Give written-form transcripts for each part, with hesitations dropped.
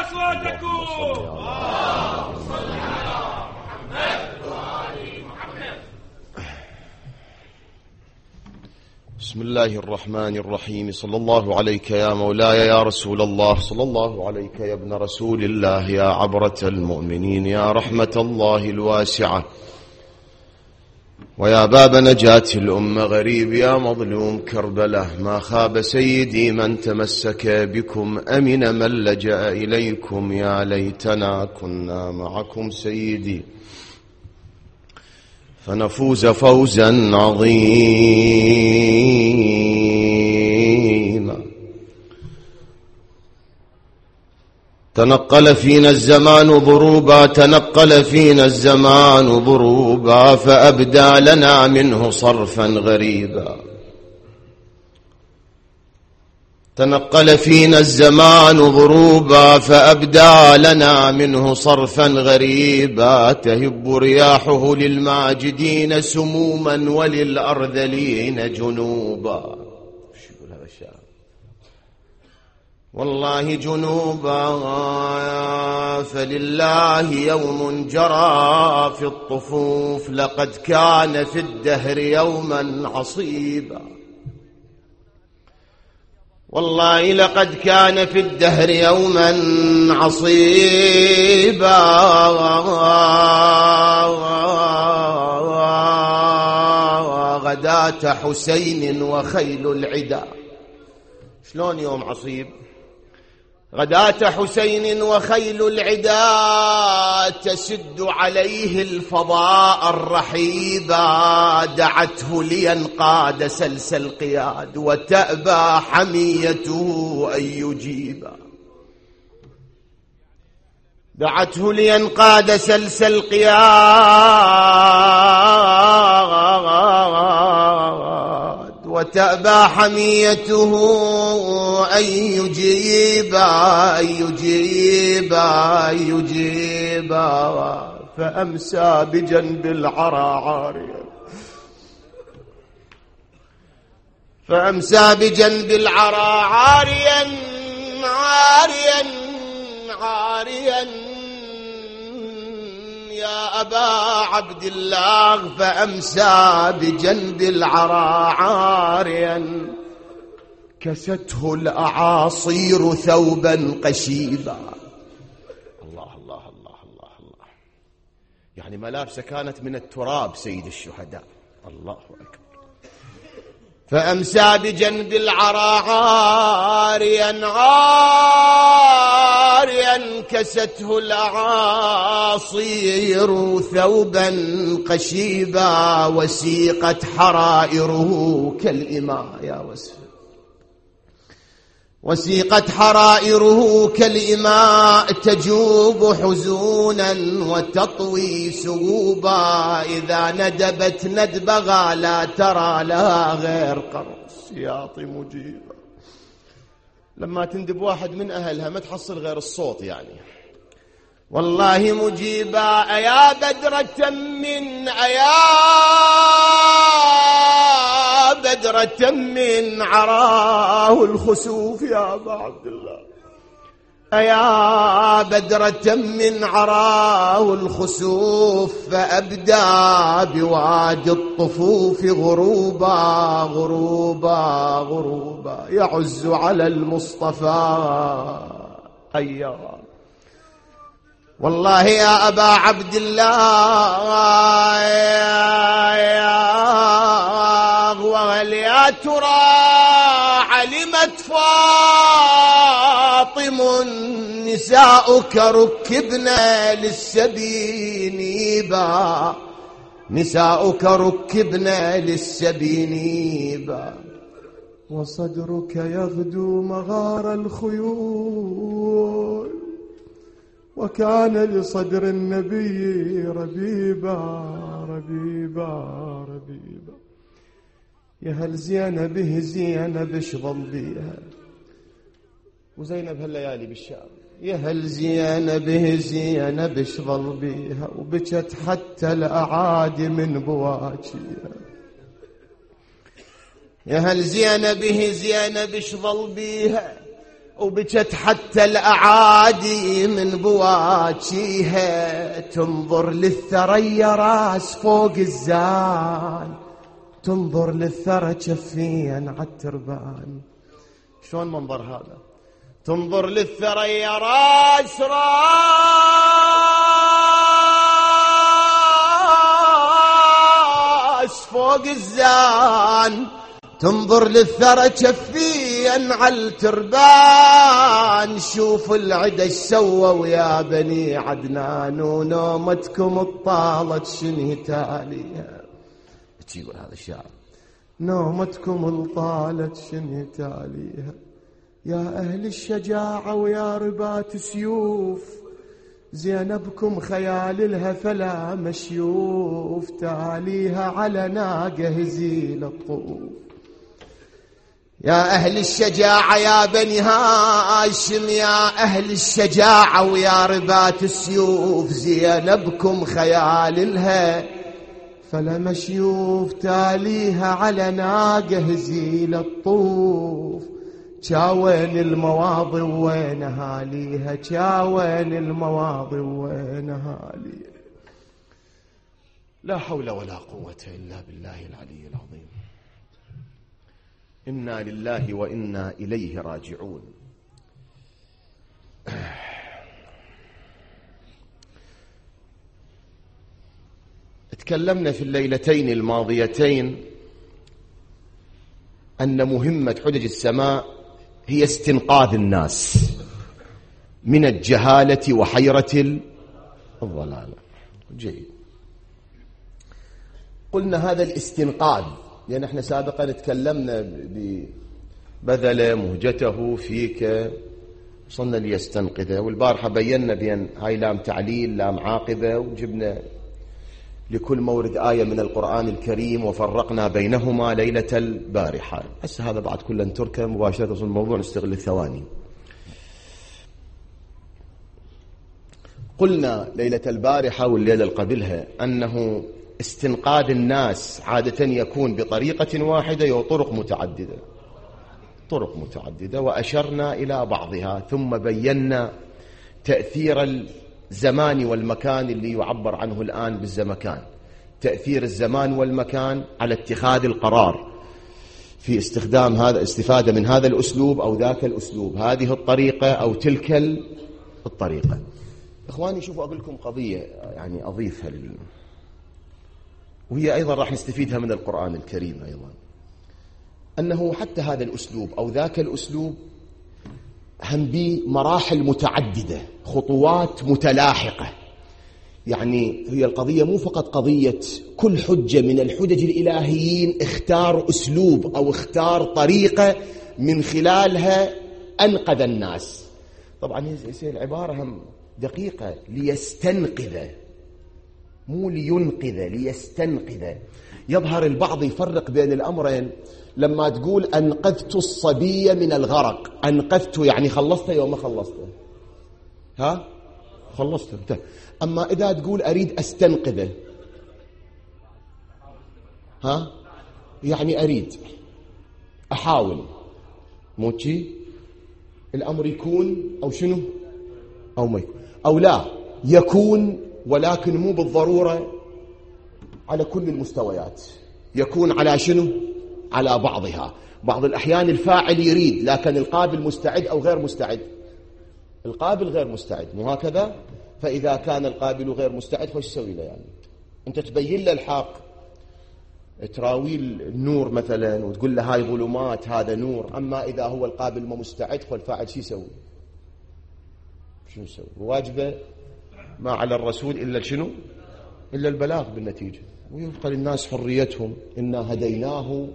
أصواتكم. بسم الله الرحمن الرحيم. صلى الله عليك يا مولاي يا رسول الله، صلى الله عليك يا ابن رسول الله، يا عبرة المؤمنين، يا رحمة الله الواسعة، ويا باب نجاة الأمة، غريب يا مظلوم كربلة. ما خاب سيدي من تمسك بكم، أمن من لجأ إليكم. يا ليتنا كنا معكم سيدي فنفوز فوزا عظيما. تنقل فينا الزمان ضروبا، تنقل فينا الزمان ضروبا، فأبدى لنا منه صرفا غريبا. تنقل فينا الزمان ضروبا، فأبدى لنا منه صرفا غريبا. تهب رياحه للماجدين سموما، وللأرذلين جنوبا. والله جنوبا. فلله يوم جرى في الطفوف، لقد كان في الدهر يوما عصيبا. والله لقد كان في الدهر يوما عصيبا. غداة حسين وخيل العدا. شلون يوم عصيب؟ غداة حسين وخيل العدا تسد عليه الفضاء الرحيبا. دعته لينقاد سلس القياد، وتأبى حميته أن يجيبا. دعته لينقاد سلس القياد، وتأبى حميته أن يجيبا، أن يجيبا، أن يجيبا. فأمسى بجنب العرى عاريا، فأمسى بجنب العرى عاريا، عاريا، عاريا يا أبا عبد الله. فأمسى بجنب العرى عاريا، كسته الأعاصير ثوبا قشيبا. الله الله الله الله الله. يعني ملابسه كانت من التراب سيد الشهداء. الله أكبر. فأمسى بجنب العرى عاريا، عاريا كسته الأعاصير ثوبا قشيبا. وسيقت حرائره كالإماء. يا وسف. وسيقت حرائره كالإماء، تجوب حزونا وتطوي سغوبا. إذا ندبت ندبغا لا ترى لها غير قرص. يعطي مجيبا. لما تندب واحد من أهلها ما تحصل غير الصوت يعني. والله مجيبا. أيا بدرة من، أيا بدرة من عراه الخسوف. يا أبا عبد الله. أيا بدرة من عراه الخسوف، فأبدى بوادي الطفوف غروبا، غروبا، غروبا. يعز على المصطفى أيا. والله يا أبا عبد الله، وهل يا ترى علمت فاطم نساؤك ركبنا للسبينيبا. نساؤك ركبنا للسبينيبا. وصدرك يغدو مغار الخيول، وكان لصدر النبي ربيبا، ربيبا، ربيبا. يا هل زينب زينب شظل بيها، وزينب هالليالي بالشام. يا هل زينب زينب شظل بيها، وبكت حتى الأعادي من بواكيها. يا هل زينب زينب شظل بيها، وبجت حتى الأعادي من بواجيها، تنظر للثريا راس فوق الزان، تنظر للثرى جفين عالتربان. شلون منظر هذا؟ تنظر للثريا راس فوق الزان، تنظر للثرى جفين عالتربان. شوف العدا ايش سووا يا بني عدنان، ونومتكم الطالت شنه تاليها. يقول هذا الشاعر، نومتكم الطالت شنه تاليها. يا أهل الشجاعة ويا ربات سيوف، زينبكم خيال لها فلا مشيوف، تاليها على ناقة هزيل الطوف. يا أهل الشجاعة يا بني هاشم، يا أهل الشجاعة ويا ربات السيوف، زينبكم خيال لها فلا مشيوف، تاليها على ناقة هزيل الطوف. جاوين المواضي وين هاليها، جاوين المواضي وين هاليها. لا حول ولا قوة إلا بالله العلي العظيم. إنا لله وإنا إليه راجعون. تكلمنا في الليلتين الماضيتين أن مهمة حجج السماء هي استنقاذ الناس من الجهالة وحيرة الضلال. جيد. قلنا هذا الاستنقاذ لأن احنا سابقا تكلمنا ببذل مهجته فيك وصلنا ليستنقذه، والبارحة بينا بين هاي لام تعليل لام عاقبة، وجبنا لكل مورد آية من القرآن الكريم وفرقنا بينهما ليلة البارحة. بس هذا بعد كله نتركه مباشرة في الموضوع، نستغل الثواني. قلنا ليلة البارحة والليلة اللي قبلها أنه استنقاذ الناس عادة يكون بطريقة واحدة وطرق متعددة، طرق متعددة، وأشرنا إلى بعضها، ثم بينا تأثير الزمان والمكان اللي يعبر عنه الآن بالزمكان، تأثير الزمان والمكان على اتخاذ القرار في استخدام هذا، استفادة من هذا الأسلوب أو ذاك الأسلوب، هذه الطريقة أو تلك الطريقة. إخواني شوفوا أقول لكم قضية يعني أضيفها وهي أيضا راح نستفيدها من القرآن الكريم أيضا، أنه حتى هذا الأسلوب أو ذاك الأسلوب هم بمراحل متعددة، خطوات متلاحقة. يعني هي القضية مو فقط قضية كل حجة من الحجج الإلهيين اختار أسلوب أو اختار طريقة من خلالها أنقذ الناس. طبعا هي العبارة هم دقيقة، ليستنقذ مو لينقذ، ليستنقذ. يظهر البعض يفرق بين الأمرين. لما تقول أنقذت الصبي من الغرق، أنقذته يعني خلصته يوم ما خلصته، ها خلصته. أما إذا تقول أريد أستنقذه، ها يعني أريد أحاول، مو شي الأمر يكون أو شنو أو ما يكون أو لا يكون، ولكن مو بالضرورة على كل المستويات، يكون على شنو؟ على بعضها. بعض الأحيان الفاعل يريد لكن القابل مستعد أو غير مستعد، القابل غير مستعد، مو هكذا؟ فإذا كان القابل غير مستعد فايش تسوي له؟ يعني أنت تبين له الحق، تراوي النور مثلا وتقول له هاي ظلمات هذا نور. أما إذا هو القابل ما مستعد فالفاعل شو يسوي؟ شو يسوي؟ واجبه ما على الرسول إلا شنو؟ إلا البلاغ بالنتيجة، ويبقى للناس حريتهم. إنا هديناه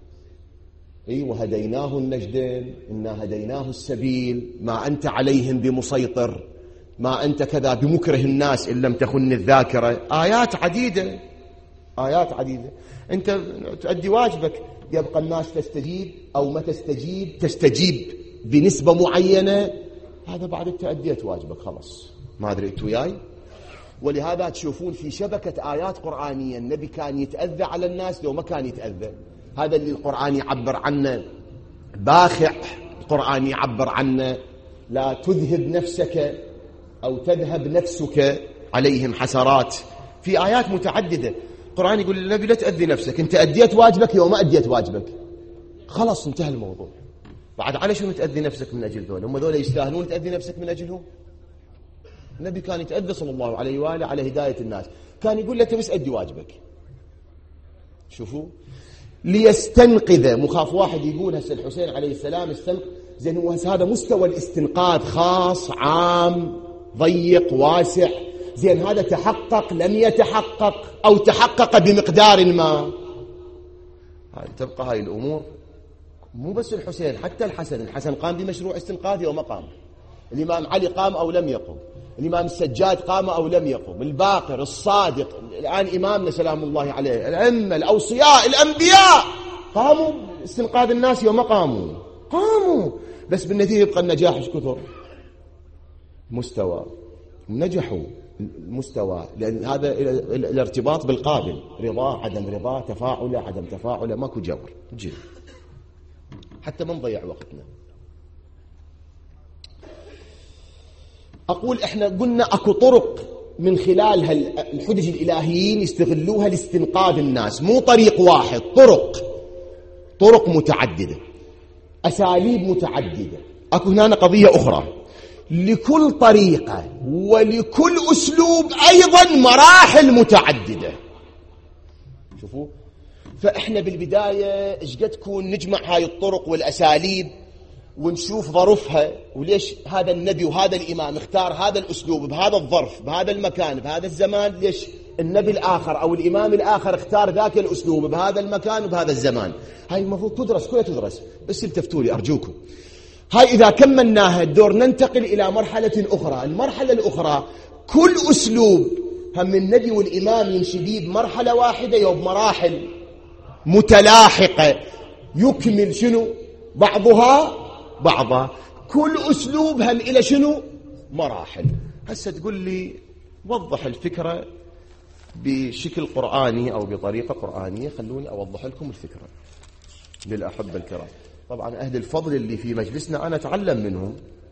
وهديناه النجدين، إنا هديناه السبيل، ما أنت عليهم بمسيطر، ما أنت كذا بمكره الناس إن لم تخن الذاكرة. آيات عديدة، آيات عديدة. أنت تؤدي واجبك، يبقى الناس تستجيب أو ما تستجيب، تستجيب بنسبة معينة، هذا بعد تأديت واجبك خلاص. ما أدري أنتوا وياي؟ ولهذا تشوفون في شبكة آيات قرآنية النبي كان يتأذى على الناس لو ما كان يتأذى. هذا اللي القرآن يعبر عنه باخع قرآني يعبر عنه: لا تذهب نفسك أو تذهب نفسك عليهم حسرات. في آيات متعددة القرآن يقول للنبي: لا تأذي نفسك، أنت أديت واجبك يوم ما أديت واجبك، خلاص انتهى الموضوع. بعد على شو تأذي نفسك من أجل ذولا؟ هم ذولا يستاهلون تأذي نفسك من أجلهم؟ النبي كان يتأذى صلى الله عليه وآله على هداية الناس، كان يقول له: بس أدي واجبك. شوفوا، ليستنقذ. مخاف واحد يقول هسه الحسين عليه السلام استنقذ، زين هو هذا مستوى الاستنقاذ خاص عام ضيق واسع؟ زين هذا تحقق لم يتحقق أو تحقق بمقدار ما؟ تبقى هاي الأمور. مو بس الحسين، حتى الحسن قام بمشروع استنقاذه وما قام. الإمام علي قام أو لم يقم. الإمام السجاد قام أو لم يقم. الباقر، الصادق، الآن إمامنا سلام الله عليه، الأئمة، الأوصياء، الأنبياء قاموا استنقاذ الناس وما قاموا، بس بالنتيجة يبقى النجاح ايش كثر؟ مستوى، نجحوا المستوى، لأن هذا الارتباط بالقابل، رضا عدم رضا، تفاعل عدم تفاعل، ماكو جبر. جي حتى ما نضيع وقتنا. أقول إحنا قلنا أكو طرق من خلالها الحجج الإلهيين يستغلوها لاستنقاذ الناس، مو طريق واحد، طرق متعددة، أساليب متعددة. أكو هنا قضية أخرى: لكل طريقة ولكل أسلوب أيضا مراحل متعددة. شوفوا، فإحنا بالبداية إيش قد تكون نجمع هاي الطرق والأساليب ونشوف ظروفها، وليش هذا النبي وهذا الإمام اختار هذا الأسلوب بهذا الظرف بهذا المكان بهذا الزمان، ليش النبي الآخر أو الإمام الآخر اختار ذاك الأسلوب بهذا المكان وبهذا الزمان. هاي المفروض تدرس، كلها تدرس، بس التفتوا لي أرجوكم. هاي إذا كملناها الدور ننتقل إلى مرحلة أخرى. المرحلة الأخرى كل أسلوب هم النبي والإمام يمشي بيه بمرحلة واحدة يوم مراحل متلاحقة يكمل شنو بعضها. كل أسلوب هم إلى شنو مراحل. هسه تقول لي وضح الفكرة بشكل قرآني أو بطريقة قرآنية. خلوني أوضح لكم الفكرة للأحبة الكرام. طبعا أهل الفضل اللي في مجلسنا أنا أتعلم منهم،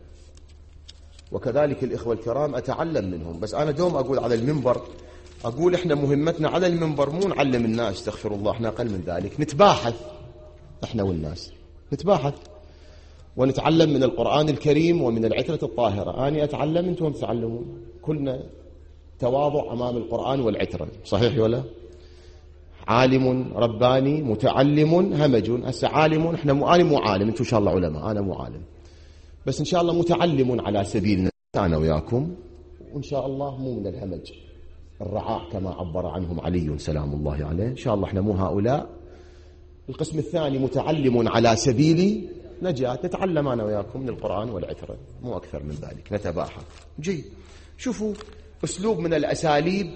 وكذلك الإخوة الكرام أتعلم منهم، بس أنا دوم أقول على المنبر، أقول إحنا مهمتنا على المنبر مو نعلم الناس، استغفر الله، إحنا أقل من ذلك، نتباحث إحنا والناس، نتباحث ونتعلم من القرآن الكريم ومن العترة الطاهرة. أنا أتعلم، أنتم تتعلمون، كلنا تواضع أمام القرآن والعترة، صحيح ولا؟ عالم رباني متعلم همج. هسه عالم، احنا أنا مو عالم، انتم ان شاء الله علماء، انا مو عالم، بس ان شاء الله متعلم على سبيلنا انا وياكم، وان شاء الله مو من الهمج الرعاع كما عبر عنهم علي سلام الله عليه. ان شاء الله احنا مو هؤلاء. القسم الثاني متعلم على سبيل نجاة، نتعلم انا وياكم من القرآن والعترة، مو اكثر من ذلك، نتباحث. جيد، شوفوا اسلوب من الاساليب.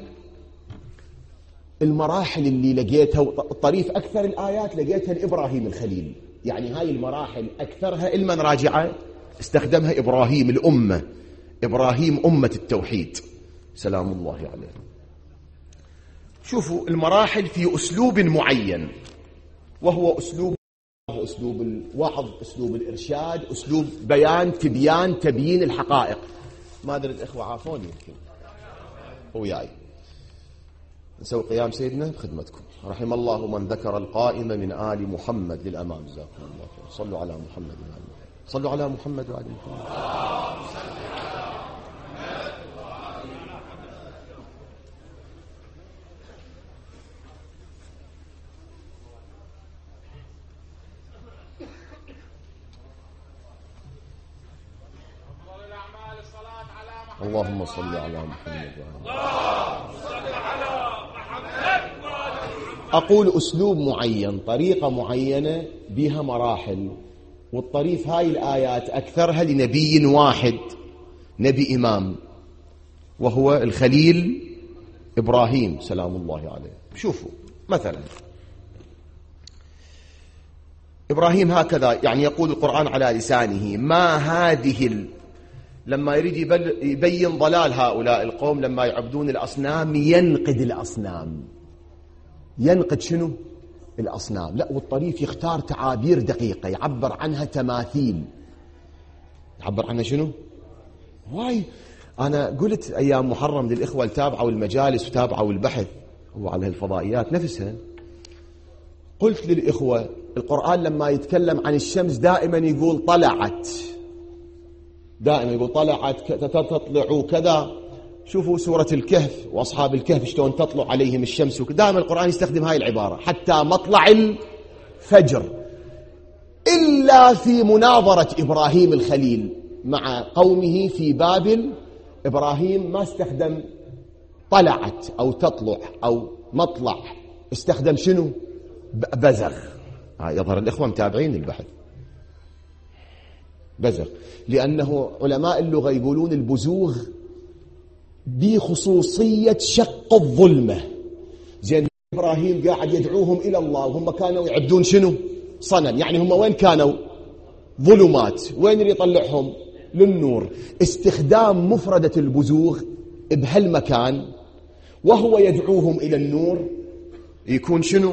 المراحل اللي لقيتها الطريف أكثر الآيات لقيتها لإبراهيم الخليل، يعني هاي المراحل أكثرها المن راجعة استخدمها إبراهيم الأمة، إبراهيم أمة التوحيد سلام الله عليه. شوفوا المراحل في أسلوب معين، وهو أسلوب الوعظ، أسلوب الإرشاد، أسلوب بيان تبيان تبيين الحقائق. ما أدري الإخوة عافوني يمكن وياي. نسوي قيام سيدنا بخدمتكم. رحم الله من ذكر القائم من آل محمد للأمام، جزاكم الله خير. صلوا على محمد وآل محمد، صلوا على محمد وآل محمد. اللهم صل على محمد وآل محمد. أقول أسلوب معين، طريقة معينة بها مراحل، والطريف هاي الآيات أكثرها لنبي واحد، نبي إمام، وهو الخليل إبراهيم سلام الله عليه. شوفوا مثلا إبراهيم هكذا، يعني يقول القرآن على لسانه: ما هذه لما يريد يبين ضلال هؤلاء القوم لما يعبدون الأصنام، ينقد الأصنام. ينقد شنو؟ الأصنام. لا، والطريف يختار تعابير دقيقة يعبر عنها تماثيل، يعبر عنها شنو؟ واي أنا قلت أيام محرم للإخوة اللي تابعوا المجالس وتابعوا البحث وعلى الفضائيات نفسها، قلت للإخوة القرآن لما يتكلم عن الشمس دائما يقول طلعت، دائما يقول طلعت تطلع كذا. شوفوا سورة الكهف وأصحاب الكهف شلون تطلع عليهم الشمس، دائما القرآن يستخدم هاي العبارة حتى مطلع الفجر، إلا في مناظرة إبراهيم الخليل مع قومه في بابل. إبراهيم ما استخدم طلعت أو تطلع أو مطلع، استخدم شنو؟ بزغ. يظهر الإخوة متابعين البحث. بزغ لأنه علماء اللغة يقولون البزوغ بخصوصية شق الظلمة. زين إبراهيم قاعد يدعوهم إلى الله وهم كانوا يعبدون شنو؟ صنم. يعني هم وين كانوا؟ ظلمات. وين يطلعهم؟ للنور. استخدام مفردة البزوغ بهالمكان وهو يدعوهم إلى النور يكون شنو؟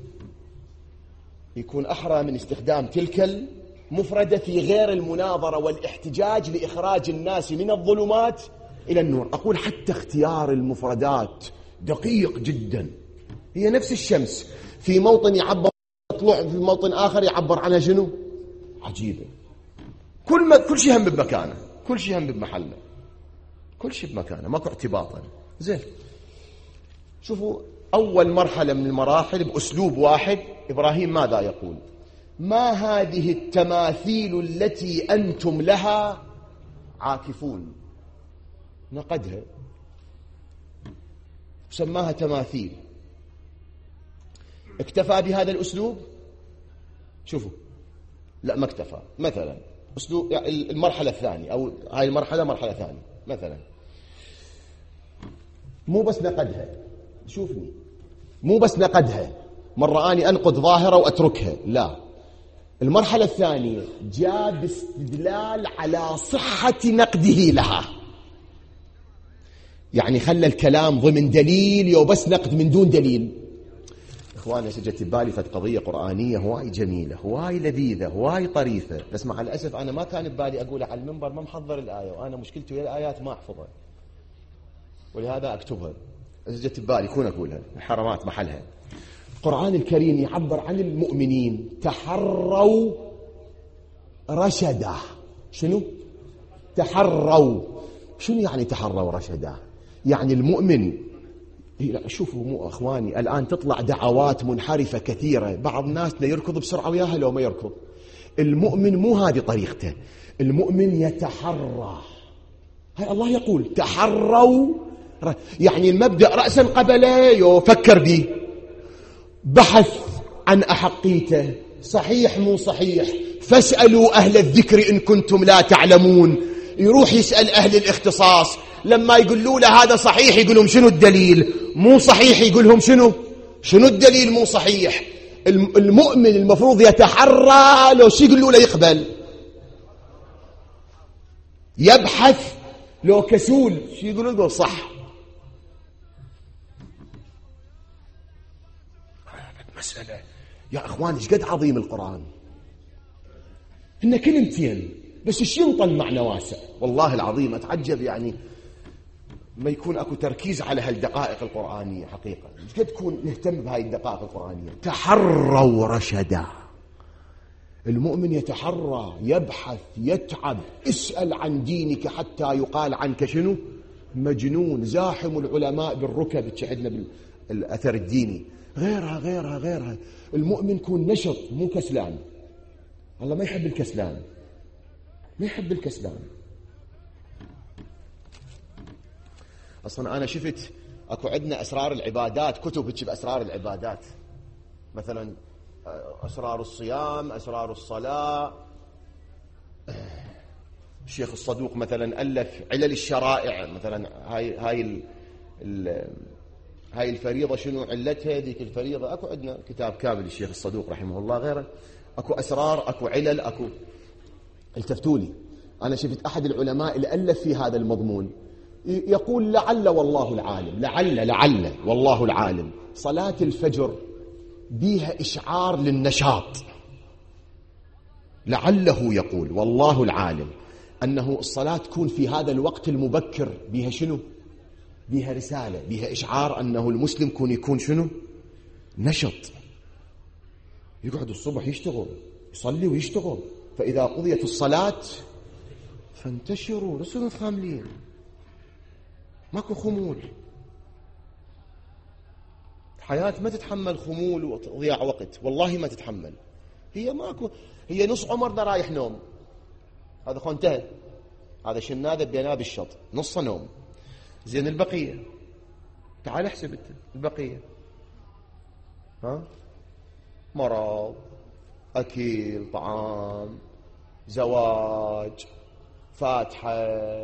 يكون أحرى من استخدام تلك المفردة في غير المناظرة والاحتجاج لإخراج الناس من الظلمات إلى النور. أقول حتى اختيار المفردات دقيق جدا. هي نفس الشمس في موطن يعبر تطلع، في موطن آخر يعبر عنها شنو؟ عجيبة. كل شيء هم بمكانه، كل شيء هم بمحله، كل شيء بمكانه، ماكو اعتباطا. زين شوفوا أول مرحلة من المراحل بأسلوب واحد إبراهيم ماذا يقول؟ ما هذه التماثيل التي أنتم لها عاكفون؟ نقدها سماها تماثيل. اكتفى بهذا الأسلوب؟ شوفوا لا ما اكتفى. مثلا أسلوب يعني المرحلة الثانية أو هاي المرحلة مرحلة ثانية مثلا مو بس نقدها، شوفني مو بس نقدها مرة أني أنقد ظاهرة وأتركها، لا. المرحلة الثانية جاء باستدلال على صحة نقده لها، يعني خلى الكلام ضمن دليل يو بس نقد من دون دليل. إخواني سجلت ببالي فت قضية قرآنية هواي جميلة هواي لذيذة هواي طريفة، بس مع الأسف أنا ما كان ببالي أقولها على المنبر، ما محضر الآية، وأنا مشكلتي ويا الآيات ما أحفظها ولهذا أكتبها. سجلت ببالي كون أقولها الحرمات محلها. القرآن الكريم يعبر عن المؤمنين تحروا رشدا. شنو؟ تحروا. شنو يعني تحروا رشدا؟ يعني المؤمن شوفوا مو أخواني الآن تطلع دعوات منحرفة كثيرة، بعض الناس يركض بسرعة وياها لو ما يركض. المؤمن مو هذه طريقته، المؤمن يتحرى. هاي الله يقول تحروا، يعني المبدأ رأسا قبله يفكر به، بحث عن أحقيته، صحيح مو صحيح، فاسألوا أهل الذكر إن كنتم لا تعلمون. يروح يسأل أهل الاختصاص، لما يقولوا له هذا صحيح يقول لهم شنو الدليل، مو صحيح يقول لهم شنو الدليل مو صحيح. المؤمن المفروض يتحرى، لو شي يقولوا له يقبل، يبحث، لو كسول شي يقولوا له صح. مسألة يا أخوان إيش قد عظيم القرآن، إن كلمتين بس إيش ينطن معنى واسع. والله العظيم أتعجب يعني ما يكون أكو تركيز على هالدقائق القرآنية حقيقة. إيش قد تكون نهتم بهاي الدقائق القرآنية. تحروا رشدا. المؤمن يتحرى، يبحث، يتعب. اسأل عن دينك حتى يقال عنك شنو؟ مجنون. زاحم العلماء بالركب تشعدنا بالأثر الديني. غيرها. المؤمن يكون نشط مو كسلان. الله ما يحب الكسلان، ما يحب الكسلان. أصلا أنا شفت أكو عندنا أسرار العبادات، كتب بأسرار العبادات، مثلا أسرار الصيام، أسرار الصلاة. الشيخ الصدوق مثلا ألف علل الشرائع، مثلا هاي الفريضة شنو علتها، ذيك الفريضة. أكو عندنا كتاب كامل الشيخ الصدوق رحمه الله غيره. أكو أسرار، أكو علل، أكو. التفتولي أنا شفت أحد العلماء اللي ألف في هذا المضمون يقول لعل والله العالم، لعل والله العالم صلاة الفجر بيها إشعار للنشاط. لعله يقول والله العالم أنه الصلاة تكون في هذا الوقت المبكر بها شنو؟ بها رسالة، بها إشعار أنه المسلم يكون شنو؟ نشط، يقعد الصبح يشتغل، يصلي ويشتغل. فإذا قضيت الصلاة فانتشروا، رسل خاملين، ماكو خمول. حياة ما تتحمل خمول وضياع وقت، والله ما تتحمل. هي ماكو، هي نص عمرنا رايح نوم، هذا خو انتهى، هذا شناده بيناه بالشط، نص نوم. زين البقية تعال احسب انت البقية، ها؟ مرض، أكل، طعام، زواج، فاتحة،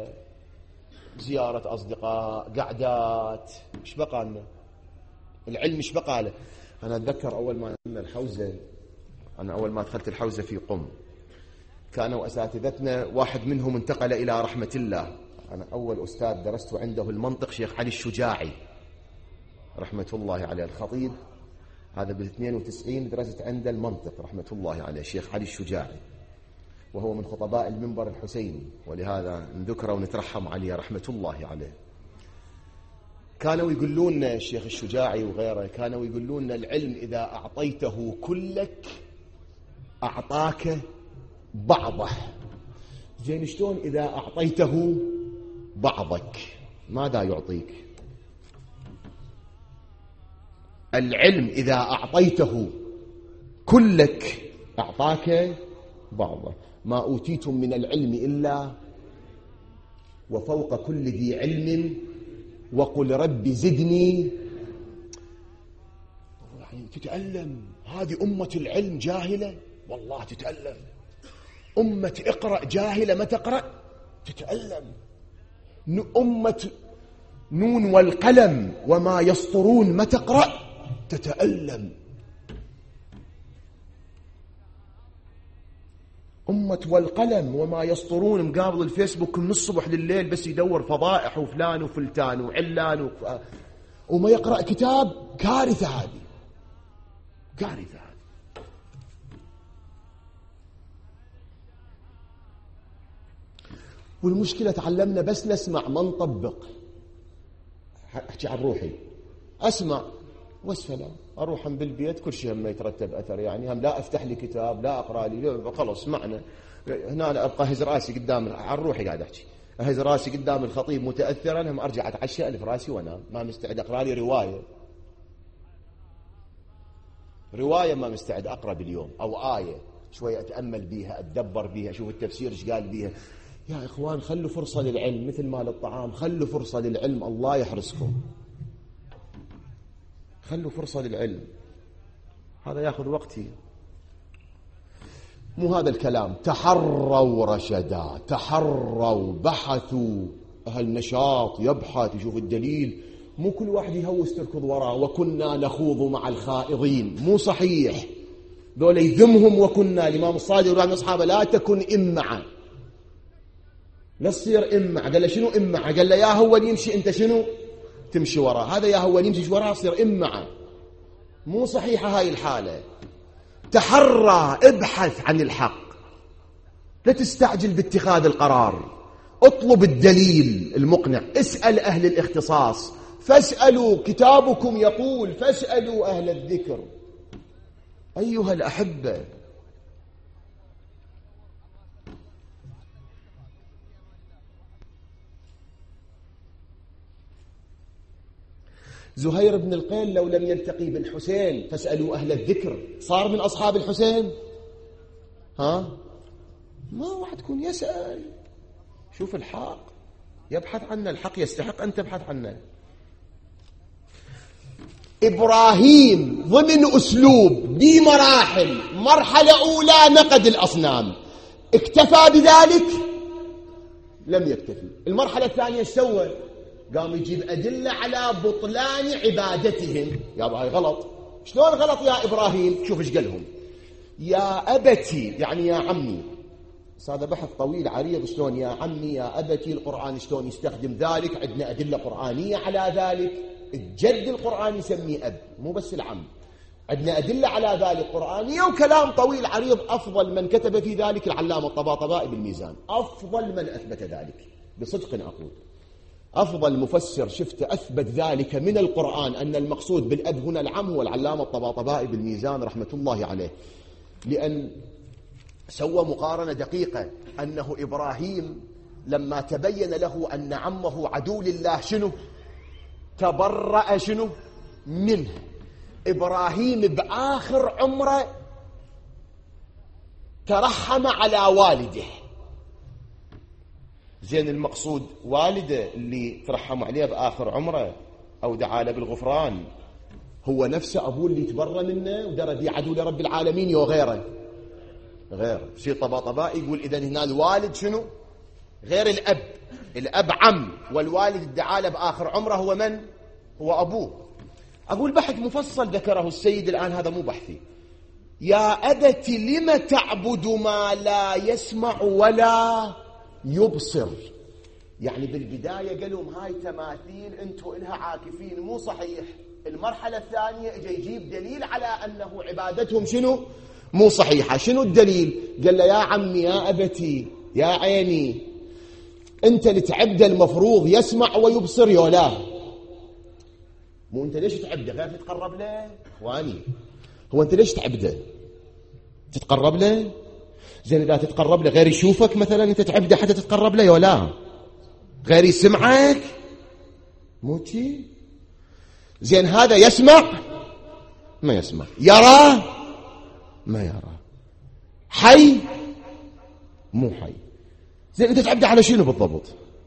زيارة أصدقاء، قعدات، ايش بقى لنا؟ العلم ايش بقى له؟ أنا أتذكر أول ما عملنا الحوزة، أنا أول ما دخلت الحوزة في قم، كانوا أساتذتنا واحد منهم انتقل إلى رحمة الله. أنا أول أستاذ درسته عنده المنطق شيخ علي الشجاعي رحمة الله عليه، الخطيب، هذا بال92 درست عنده المنطق رحمة الله عليه، شيخ علي الشجاعي، وهو من خطباء المنبر الحسيني، ولهذا نذكره ونترحم عليه رحمة الله عليه. كانوا يقولون الشيخ الشجاعي وغيره، كانوا يقولون العلم إذا أعطيته كلك أعطاك بعضه. زين شلون إذا أعطيته بعضك ماذا يعطيك؟ العلم إذا أعطيته كلك أعطاك بعضه. ما أوتيتم من العلم إلا وفوق كل ذي علم وقل رب زدني. يعني تتألم، هذه أمة العلم جاهلة، والله تتألم. أمة اقرأ جاهلة ما تقرأ، تتألم. أمة نون والقلم وما يسطرون ما تقرأ، تتألم. أمة والقلم وما يسطرون مقابل الفيسبوك من الصبح لليل بس يدور فضائح وفلان وفلتان وعلان وما يقرأ كتاب. كارثة هذه، كارثة. والمشكلة تعلمنا بس نسمع ما نطبق. أحكي عن روحي، أسمع والسلام، أروح بالبيت كل شيء هم يترتب أثر، يعني هم لا أفتح لي كتاب، لا أقرأ لي، خلص معنا هنا. أنا أبقى أهز راسي قدام، عن روحي قاعد أحكي، أهز راسي قدام الخطيب متأثرا، هم أرجع أتعشى ألف راسي وأنام. ما مستعد أقرأ لي رواية ما مستعد أقرأ باليوم، أو آية شوية أتأمل بيها، أتدبر بيها، أشوف التفسير إيش قال بيها. يا إخوان خلوا فرصة للعلم، مثل ما للطعام خلوا فرصة للعلم، الله يحرسكم. خلوا فرصة للعلم، هذا يأخذ وقتي. مو هذا الكلام. تحروا رشدا، تحروا، بحثوا. أهل نشاط يبحث يشوف الدليل، مو كل واحد يهوس تركض وراه. وكنا نخوض مع الخائضين، مو صحيح. دول يذمهم. وكنا الإمام الصادق وعن أصحابه لا تكن إمعا، لا تصير إمع. قال له شنو إمع؟ قال له يا هو يمشي أنت شنو تمشي وراه، هذا يا هو يمشي وراه صير إمع. مو صحيحة هاي الحالة. تحرى، ابحث عن الحق، لا تستعجل باتخاذ القرار. اطلب الدليل المقنع، اسأل أهل الاختصاص، فاسألوا، كتابكم يقول فاسألوا أهل الذكر. أيها الأحبة، زهير بن القيل لو لم يلتقي بالحسين فاسألوا أهل الذكر صار من أصحاب الحسين؟ ها؟ ما واحد يكون يسأل، شوف الحق، يبحث عنه، الحق يستحق أن تبحث عنه. إبراهيم ضمن أسلوب بمراحل، مرحلة أولى نقد الأصنام، اكتفى بذلك؟ لم يكتفي. المرحلة الثانية ايش سوى؟ قام يجيب أدلة على بطلان عبادتهم. يا هاي غلط. شلون غلط يا إبراهيم؟ شوف ايش قالهم. يا أبتي، يعني يا عمي. هذا بحث طويل عريض، شلون يا عمي يا أبتي، القرآن شلون يستخدم ذلك، عندنا أدلة قرآنية على ذلك. الجد القرآن يسميه أب، مو بس العم. عندنا أدلة على ذلك قرآنية وكلام طويل عريض. أفضل من كتب في ذلك العلامة الطباطبائي بالميزان، أفضل من أثبت ذلك بصدق أقول. أفضل مفسر شفت أثبت ذلك من القرآن أن المقصود بالأب هنا العم هو العلامة الطباطبائي بالميزان رحمة الله عليه، لأن سوى مقارنة دقيقة أنه إبراهيم لما تبين له أن عمه عدو لله شنو؟ تبرأ شنو؟ منه. إبراهيم بآخر عمره ترحم على والده. زين المقصود والده اللي ترحم عليه بآخر عمره أو دعا له بالغفران هو نفسه أبوه اللي تبرأ منه ودرى دي عدو لرب العالمين يو غيره؟ غير شيء. طباطبائي يقول إذن هنا الوالد شنو؟ غير الأب. الأب عم، والوالد ادعى له بآخر عمره هو من؟ هو أبوه. أقول بحث مفصل ذكره السيد الآن، هذا مو بحثي. يا أبت لم تعبد ما لا يسمع ولا يبصر. يعني بالبداية قالوا هاي تماثيل انتوا إلها عاكفين، مو صحيح. المرحلة الثانية اجى يجيب دليل على أنه عبادتهم شنو؟ مو صحيحة. شنو الدليل؟ قال له يا عمي يا أبتي يا عيني، أنت اللي تعبده المفروض يسمع ويبصر يولا، مو أنت ليش تعبده غير تتقرب له؟ إخواني هو أنت ليش تعبده؟ تتقرب له؟ زين إذا تتقرب له غير يشوفك مثلا أنت تعبده حتى تتقرب له يولا؟ غير يسمعك؟ مو تي؟ زين هذا يسمع؟ ما يسمع. يرى؟ ما يرى. حي؟ مو حي. زين أنت تعبده على شنو بالضبط؟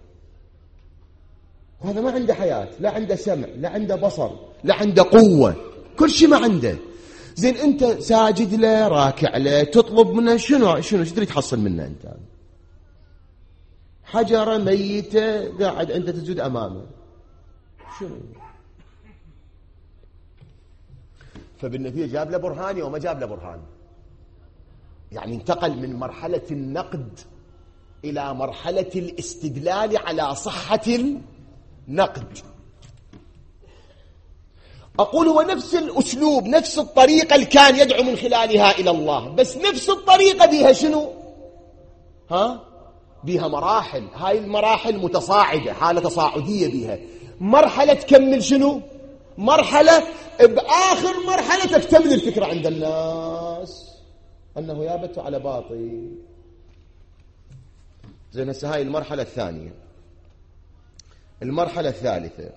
هذا ما عنده حياة، لا عنده سمع، لا عنده بصر، لا عنده قوة، كل شيء ما عنده. زين أنت ساجد له راكع له تطلب منه شنو تريد تحصل منه أنت؟ حجرة ميتة قاعد أنت تسجد أمامه، شنو؟ فبالنتيجة جاب له برهاني وما جاب له برهان. يعني انتقل من مرحلة النقد إلى مرحلة الاستدلال على صحة النقد. أقول هو نفس الأسلوب، نفس الطريقة اللي كان يدعو من خلالها إلى الله، بس نفس الطريقة بيها شنو؟ بيها مراحل. هاي المراحل متصاعدة، حالة تصاعدية بيها. مرحلة تكمل شنو؟ مرحلة بآخر مرحلة تكتمل الفكرة عند الناس أنه يابت على باطل. زين هسه هاي المرحلة الثانية. المرحلة الثالثة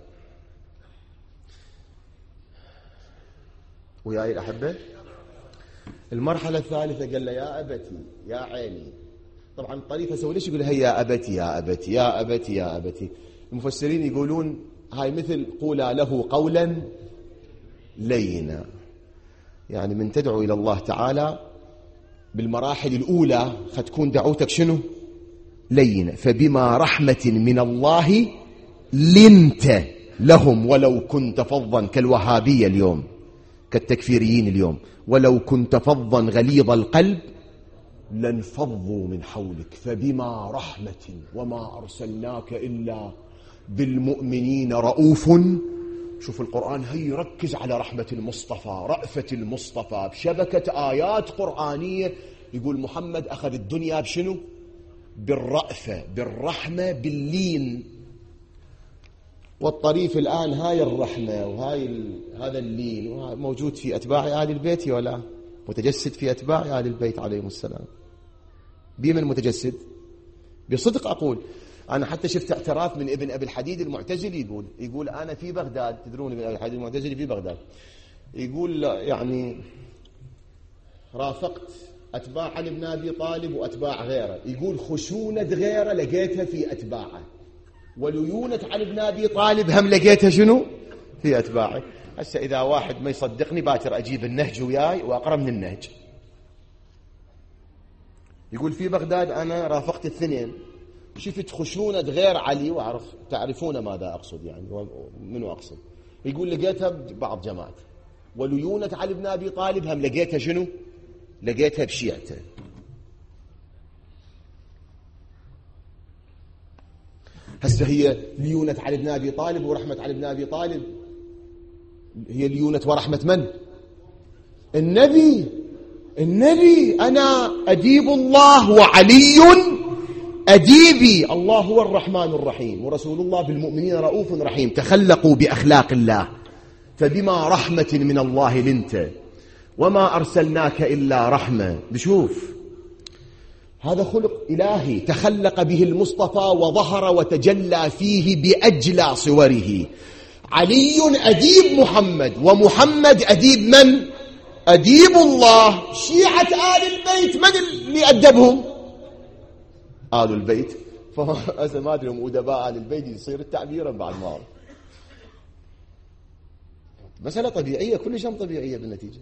وياي الأحبة، المرحلة الثالثة قال له يا أبتي يا عيني. طبعا الطريقة سوي ليش يقول هي يا أبتي يا أبتي يا أبتي يا أبتي؟ المفسرين يقولون هاي مثل قولا له قولا لينا. يعني من تدعو إلى الله تعالى بالمراحل الأولى فتكون دعوتك شنو؟ لينة. فبما رحمة من الله لنت لهم ولو كنت فظا، كالوهابية اليوم كالتكفيريين اليوم، ولو كنت فظا غليظ القلب لانفضوا من حولك فبما رحمة وما أرسلناك إلا بالمؤمنين رؤوف. شوف القرآن هي يركز على رحمة المصطفى، رأفة المصطفى بشبكة آيات قرآنية. يقول محمد أخذ الدنيا بشنو؟ بالرأفة بالرحمة باللين. والطريف الآن هاي الرحمة وهاي هذا اللين موجود في أتباع آل البيت ولا متجسد في أتباع آل البيت عليهم السلام. بمن متجسد؟ بصدق أقول أنا حتى شفت اعتراف من ابن أبي الحديد المعتزلي، يقول أنا في بغداد، تدرون ابن أبي الحديد المعتزلي في بغداد، يقول يعني رافقت أتباع علي بن أبي طالب وأتباع غيره، يقول خشونة غيره لقيتها في أتباعه، وليونة علي بن أبي طالب هم لقيتها شنو؟ في أتباعه. هسه إذا واحد ما يصدقني باكر أجيب النهج وياي وأقرأ من النهج. يقول في بغداد أنا رافقت الاثنين، شفت خشونة غير علي وأعرف تعرفون ماذا أقصد يعني ومنو أقصد. يقول لقيتها ببعض جماعات، وليونة علي بن أبي طالب هم لقيتها شنو؟ لقيتها بشيعته. هسه هي ليونة علي بن أبي طالب ورحمة علي بن أبي طالب، هي ليونة ورحمة من؟ النبي أنا أديب الله وعلي أديبي. الله هو الرحمن الرحيم ورسول الله بالمؤمنين رؤوف رحيم. تخلقوا بأخلاق الله، فبما رحمة من الله لنت وما أرسلناك إلا رحمة. بشوف هذا خلق إلهي تخلق به المصطفى وظهر وتجلى فيه بأجلى صوره. علي أديب محمد، ومحمد أديب من؟ أديب الله. شيعة آل البيت من اللي أدبهم؟ آل البيت. فأسا ما أدري هم أدباء آل البيت يصير التعبيرا بعد ما أعرف. مسألة طبيعية، كل شيء طبيعية بالنتيجة.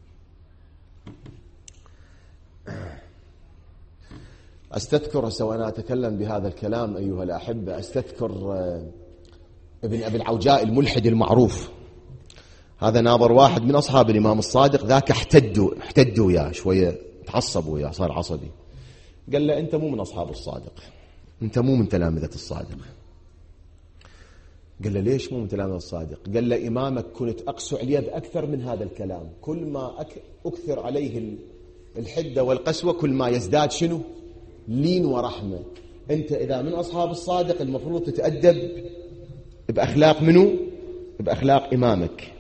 أستذكر هسه وأنا أتكلم بهذا الكلام أيها الأحبة، أستذكر ابن أبي العوجاء الملحد المعروف. هذا ناظر واحد من أصحاب الإمام الصادق، ذاك احتدوا وياه شوية، تعصبوا وياه، صار عصبي. قال له أنت مو من أصحاب الصادق، أنت مو من تلامذة الصادق. قال له ليش مو من تلامذة الصادق؟ قال له إمامك كنت أقسو عليه بأكثر من هذا الكلام، كل ما أكثر عليه الحدة والقسوة كل ما يزداد شنو؟ لين ورحمة. أنت إذا من أصحاب الصادق المفروض تتأدب بأخلاق منو؟ بأخلاق إمامك.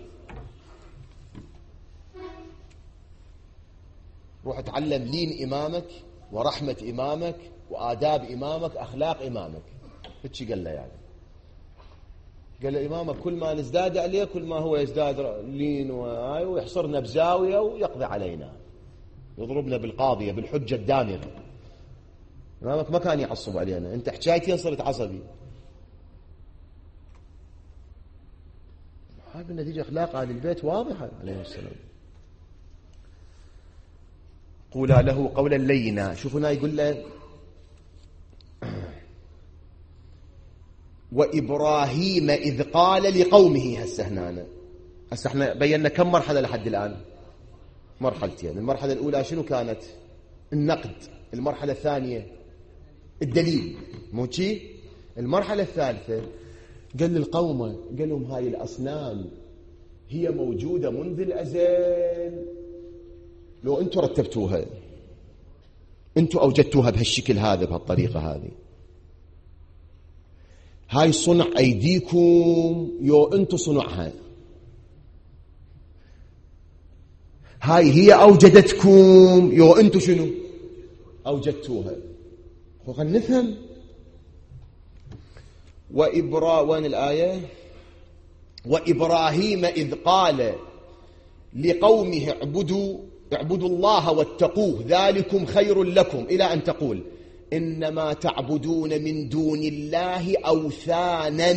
روح اتعلم لين إمامك ورحمة إمامك وآداب إمامك، أخلاق إمامك. فتشي قال له يعني، قال له إمامك كل ما نزداد عليه كل ما هو يزداد لين ويحصرنا بزاوية ويقضي علينا، يضربنا بالقاضية بالحجة الدامغة. إمامك ما كان يعصب علينا، أنت حكايتين صرت عصبي. هاي بالنتيجة أخلاق أهل البيت واضحة عليه السلام. قولا له قولا لينا. شوفوا هنا يقول له وإبراهيم إذ قال لقومه. هسه هنا احنا بينا كم مرحلة لحد الآن؟ مرحلتين. المرحلة الأولى شنو كانت؟ النقد. المرحلة الثانية الدليل، مو شي؟ المرحلة الثالثة قال للقوم، قال لهم هاي الأصنام هي موجودة منذ الأزل، لو أنتوا رتبتوها، أنتوا أوجدتوها بهالشكل هذا بهالطريقة هذه، هاي صنع أيديكم، يو أنتوا صنعها، هاي هي أوجدتكم، يو أنتوا شنو أوجدتوها. خلينا نفهم. وين الآية؟ وإبراهيم إذ قال لقومه اعبدوا الله واتقوه ذلكم خير لكم، إلى أن تقول إنما تعبدون من دون الله أوثانا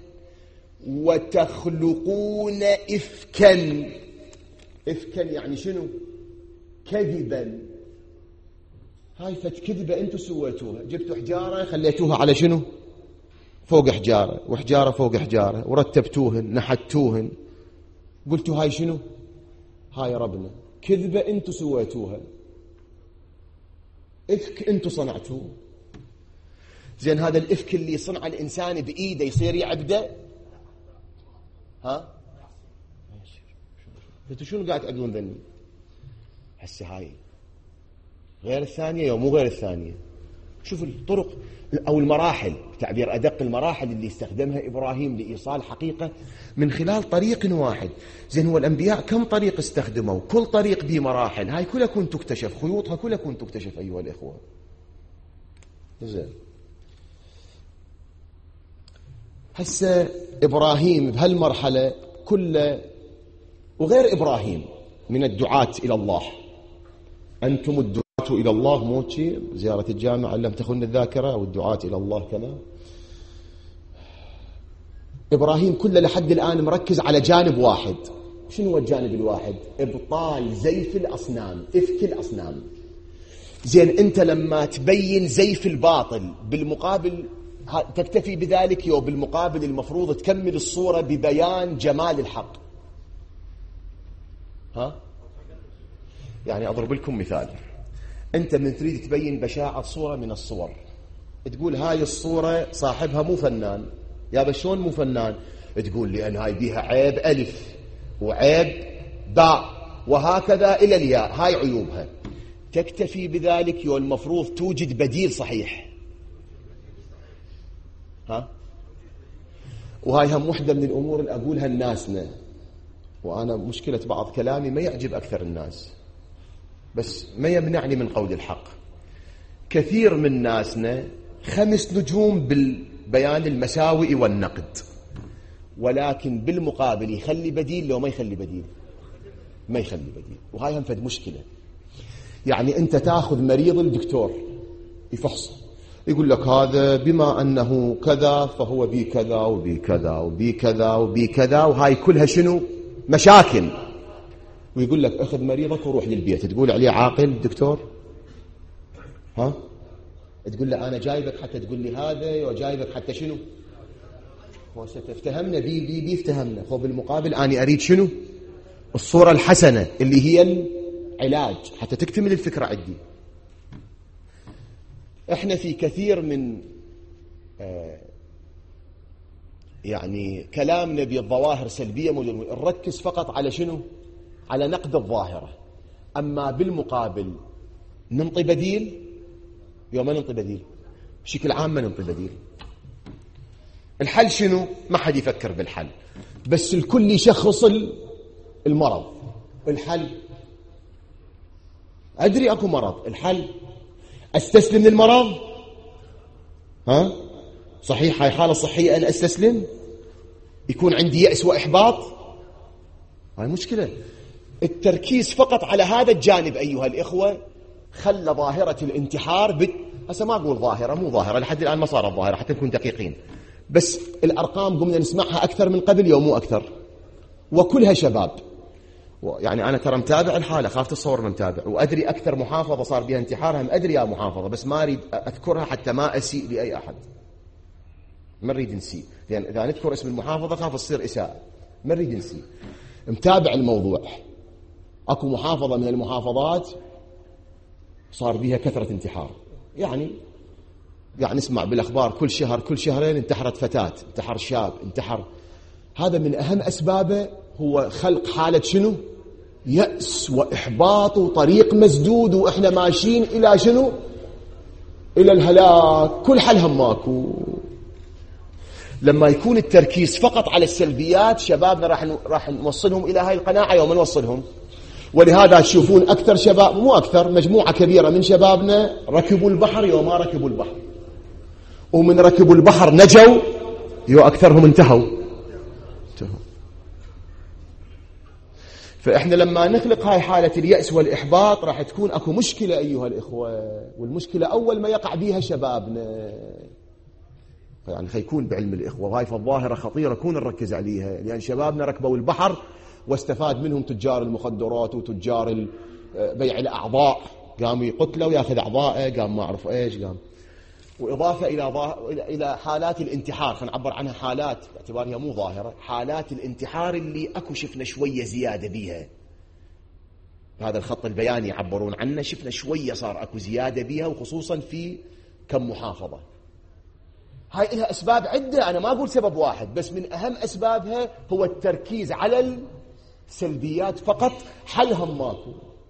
وتخلقون إفكا. إفكا يعني شنو؟ كذبا. هاي كذبة أنتوا سويتوها، جبتوا حجارة خليتوها على شنو؟ فوق حجارة، وحجارة فوق حجارة، ورتبتوهن نحتوهن، قلتوا هاي شنو؟ هاي ربنا. كذبة أنتوا سويتوها، إفك أنتوا صنعتوه. زين هذا الإفك اللي صنع الإنسان بإيده يصير يعبده؟ ها؟ أنتوا شنو قاعد تعبدون ذني؟ هسه هاي غير الثانية يوم مو غير الثانية. شوف الطرق أو المراحل، تعبير أدق، المراحل اللي استخدمها إبراهيم لإيصال حقيقة من خلال طريق واحد. زين هو الأنبياء كم طريق استخدموا؟ كل طريق بمراحل، هاي كلها كنت تكتشف، خيوطها كلها كنت تكتشف أيها الإخوة. زين هسه إبراهيم بهالمرحلة كلها وغير إبراهيم من الدعاة إلى الله. أنتم الدعاة إلى الله، موتشي زيارة الجامعة لم تخن الذاكرة، أو الدعاة إلى الله كما. إبراهيم كله لحد الآن مركز على جانب واحد. شنو هو الجانب الواحد؟ إبطال زيف الأصنام، إفك الأصنام. زين أنت لما تبين زيف الباطل بالمقابل تكتفي بذلك، يو بالمقابل المفروض تكمل الصورة ببيان جمال الحق. ها؟ يعني أضرب لكم مثال. أنت من تريد تبين بشاعة صورة من الصور، تقول هاي الصورة صاحبها مو فنان. يا بشون مو فنان؟ تقول لأن هاي بيها عيب ألف وعيب باء وهكذا إلى الياء. هاي عيوبها. تكتفي بذلك والمفروض توجد بديل صحيح. وهاي هم وحدة من الأمور اللي أقولها لناسنا، وأنا مشكلة بعض كلامي ما يعجب أكثر الناس، بس ما يمنعني من قول الحق. كثير من ناسنا 5 نجوم بالبيان المساوئ والنقد، ولكن بالمقابل يخلي بديل. لو ما يخلي بديل ما يخلي بديل، وهاي هم فد مشكلة. يعني أنت تأخذ مريض الدكتور يفحصه، يقول لك هذا بما أنه كذا فهو بي كذا وبي كذا وبي كذا وبي كذا، وهاي كلها شنو؟ مشاكل. ويقول لك أخذ مريضك وروح للبيت. تقول عليه عاقل الدكتور؟ تقول له أنا جايبك حتى تقول لي هذا، وجايبك حتى شنو؟ هو ستفتهمنا بي افتهمنا. هو بالمقابل أنا أريد شنو؟ الصورة الحسنة اللي هي العلاج حتى تكتمل الفكرة عندي. احنا في كثير من يعني كلامنا بالظواهر سلبية، نركز فقط على شنو؟ على نقد الظاهرة. أما بالمقابل ننطي بديل. يوم ما ننطي بديل بشكل عام، ما ننطي بديل. الحل شنو؟ ما حد يفكر بالحل، بس الكل يشخص المرض. الحل أدري أكو مرض، الحل أستسلم للمرض؟ صحيح هاي حالة صحية أن أستسلم؟ يكون عندي يأس وإحباط؟ هاي مشكلة. التركيز فقط على هذا الجانب أيها الإخوة خلى ظاهرة الانتحار هسه ما أقول ظاهرة، مو ظاهرة لحد الآن، ما صارت ظاهرة حتى نكون دقيقين، بس الأرقام قمنا نسمعها أكثر من قبل، يوم مو أكثر، وكلها شباب. يعني أنا ترى متابع الحالة، خاف تتصور ما متابع، وأدري أكثر محافظة صار بها انتحار، هم أدري يا محافظة، بس ما أريد أذكرها حتى ما أسيء لأي أحد. ما نريد نسيء، لأن إذا نذكر اسم المحافظة خاف تصير إساءة. ما نريد نسيء. متابع الموضوع. أكو محافظة من المحافظات صار بها كثرة انتحار. يعني نسمع بالأخبار كل شهر كل شهرين انتحرت فتاة، انتحر شاب، انتحر. هذا من أهم أسبابه هو خلق حالة شنو؟ يأس وإحباط وطريق مسدود، وإحنا ماشيين إلى شنو؟ إلى الهلاك. كل حل هماكو. لما يكون التركيز فقط على السلبيات، شبابنا راح نوصلهم إلى هاي القناعة يوم نوصلهم. ولهذا تشوفون أكثر شباب، مو أكثر، مجموعة كبيرة من شبابنا ركبوا البحر يوم ما ركبوا البحر، ومن ركبوا البحر نجوا أكثرهم انتهوا. فإحنا لما نخلق هاي حالة اليأس والإحباط راح تكون أكو مشكلة أيها الإخوة، والمشكلة أول ما يقع بيها شبابنا. يعني خيكون بعلم الإخوة، وهاي فالظاهرة خطيرة كون نركز عليها، لأن شبابنا ركبوا البحر واستفاد منهم تجار المخدرات وتجار بيع الأعضاء، قاموا يقتلوا وياخذ أعضاءه، قام ما أعرف إيش قام. وإضافة إلى حالات الانتحار، خلينا نعبر عنها حالات باعتبارها مو ظاهرة، حالات الانتحار اللي أكو شفنا شوية زيادة بيها. هذا الخط البياني يعبرون عنه، شفنا شوية صار أكو زيادة بيها، وخصوصا في كم محافظة. هاي لها أسباب عدة، أنا ما أقول سبب واحد، بس من أهم أسبابها هو التركيز على السلبيات فقط. حلها ماكو.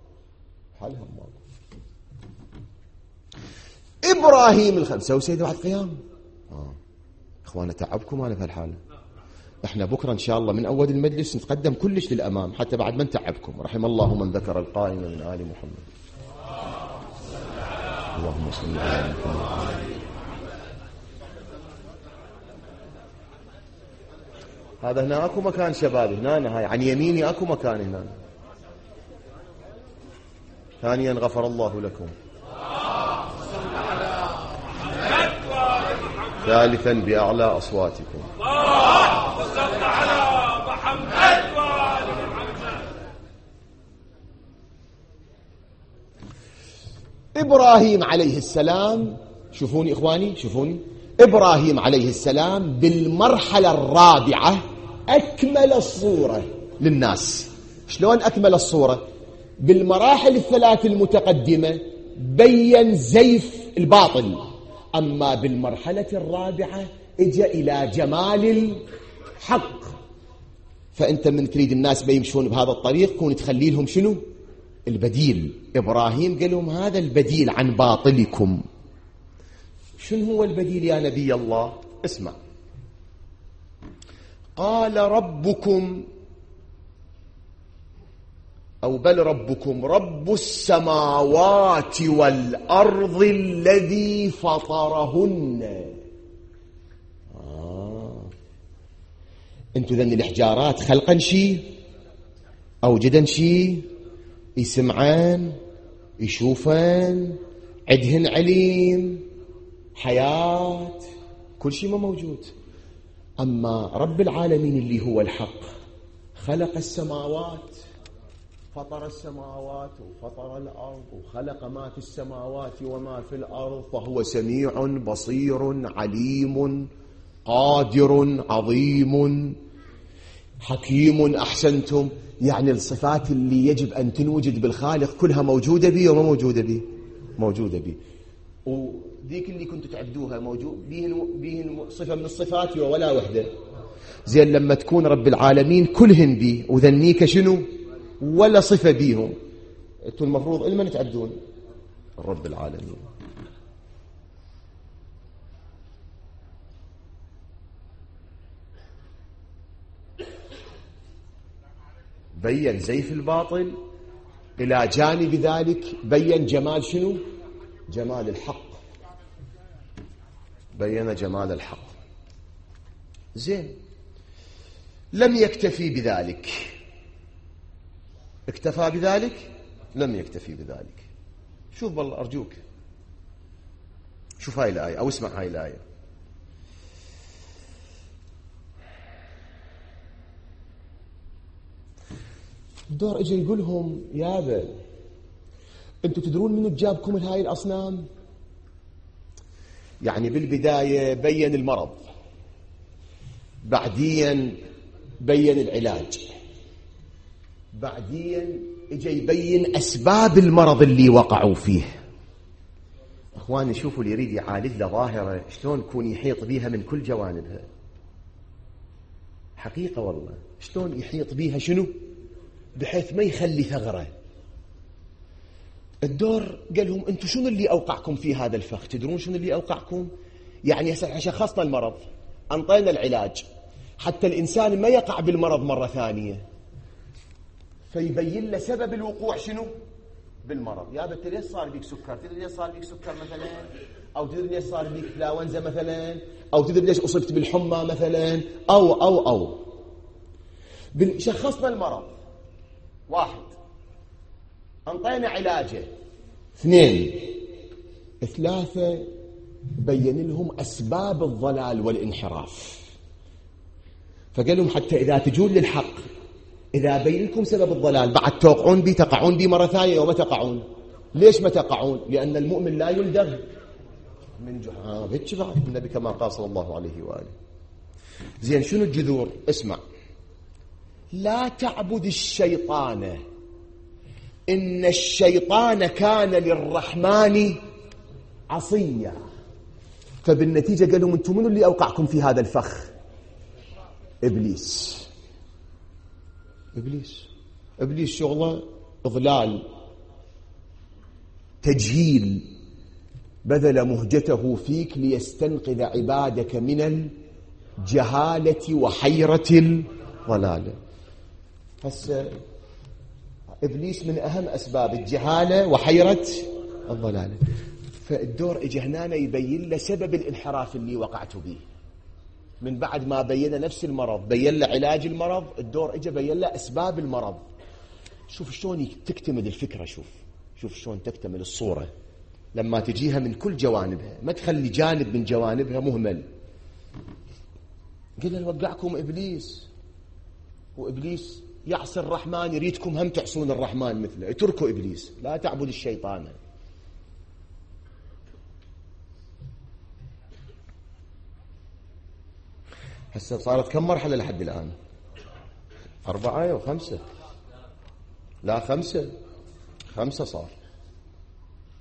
إبراهيم الخمسة وسيد بعد قيام. إخوانا تعبكم أنا في الحالة. إحنا بكرة إن شاء الله من أول المجلس نتقدم كلش للأمام حتى بعد ما نتعبكم. رحم الله من ذكر القائم من آل محمد. اللهم صل على محمد. هذا هنا أكو مكان شباب، هنا هاي عن يميني أكو مكان هنا. ثانيا غفر الله لكم. ثالثا بأعلى أصواتكم. إبراهيم عليه السلام، شوفوني إخواني، شوفوني. إبراهيم عليه السلام بالمرحلة الرابعة أكمل الصورة للناس. شلون أكمل الصورة؟ بالمراحل الثلاث المتقدمة بين زيف الباطل، أما بالمرحلة الرابعة اجى إلى جمال الحق. فأنت من تريد الناس بيمشون بهذا الطريق كون تخلي لهم شنو البديل. إبراهيم قال لهم هذا البديل عن باطلكم. شنو هو البديل يا نبي الله؟ اسمع. قال ربكم أو بل ربكم رب السماوات والأرض الذي فطرهن. انتو ذن الإحجارات خلقا شي أوجدا شي، يسمعان يشوفان، عدهن عليم، حياة، كل شيء ما موجود. أما رب العالمين اللي هو الحق خلق السماوات، فطر السماوات وفطر الأرض وخلق ما في السماوات وما في الأرض، فهو سميع بصير عليم قادر عظيم حكيم. أحسنتم. يعني الصفات اللي يجب أن تنوجد بالخالق كلها موجودة بي وما موجودة بي؟ موجودة بي. وديك اللي كنتوا تعبدوها موجود بيهن صفة من الصفات ولا وحدة. زين لما تكون رب العالمين كلهن بي وذنيك شنو ولا صفة بيهم، انتوا المفروض لمن تعبدون؟ رب العالمين. بين زيف الباطل، إلى جانب ذلك بين جمال شنو؟ جمال الحق. بين جمال الحق. زين لم يكتفي بذلك. اكتفى بذلك؟ لم يكتفي بذلك. شوف بالله أرجوك، شوف هاي الآية أو اسمع هاي الآية. الدور اجى يقولهم يابا انتوا تدرون منو جابكم لهاي الأصنام؟ يعني بالبداية بين المرض، بعدين بين العلاج، بعدين اجى يبين أسباب المرض اللي وقعوا فيه. اخواني شوفوا اللي يريد يعالج له ظاهرة شلون يكون يحيط بيها من كل جوانبها. حقيقة والله شلون يحيط بيها شنو بحيث ما يخلي ثغرة. الدور قال لهم انتم شنو اللي اوقعكم في هذا الفخ؟ تدرون شنو اللي اوقعكم؟ يعني شخصنا المرض، انطينا العلاج حتى الانسان ما يقع بالمرض مرة ثانية، فيبين له سبب الوقوع شنو بالمرض. يا بنت ليش صار بيك سكر؟ تدري ليش صار بيك سكر مثلا؟ او تدري ليش صار بيك انفلونزا مثلا؟ او تدري ليش اصبت بالحمى مثلا؟ او شخصنا المرض، واحد انطينا علاجه، اثنين ثلاثة بين لهم أسباب الضلال والانحراف. فقال لهم حتى إذا تجون للحق، إذا بين لكم سبب الضلال بعد توقعون بي، تقعون بي مرة ثانية وما تقعون. ليش ما تقعون؟ لأن المؤمن لا يلدغ من جحا. هيك بعد النبي كما قال صلى الله عليه وآله. زين شنو الجذور؟ اسمع. لا تعبد الشيطان إن الشيطان كان للرحمن عصيا. فبالنتيجة قال لهم انتم منو اللي أوقعكم في هذا الفخ؟ إبليس. إبليس شغله إضلال، تجهيل، بذل مهجته فيك ليستنقذ عبادك من الجهالة وحيرة الضلال. هسه إبليس من أهم أسباب الجهالة وحيرة الضلال. فالدور إجا هنا يبين له سبب الانحراف اللي وقعت به. من بعد ما بين نفس المرض بين له علاج المرض، الدور إجا بين له أسباب المرض. شوف شلون تكتمل الفكرة. شوف شلون تكتمل الصورة لما تجيها من كل جوانبها، ما تخلي جانب من جوانبها مهمل. قل وقعكم إبليس، وإبليس يعصي الرحمن، يريدكم هم تعصون الرحمن مثله. اتركوا إبليس، لا تعبد الشيطان. هسه صارت كم مرحلة لحد الآن؟ 4 أو 5؟ لا 5. 5 صار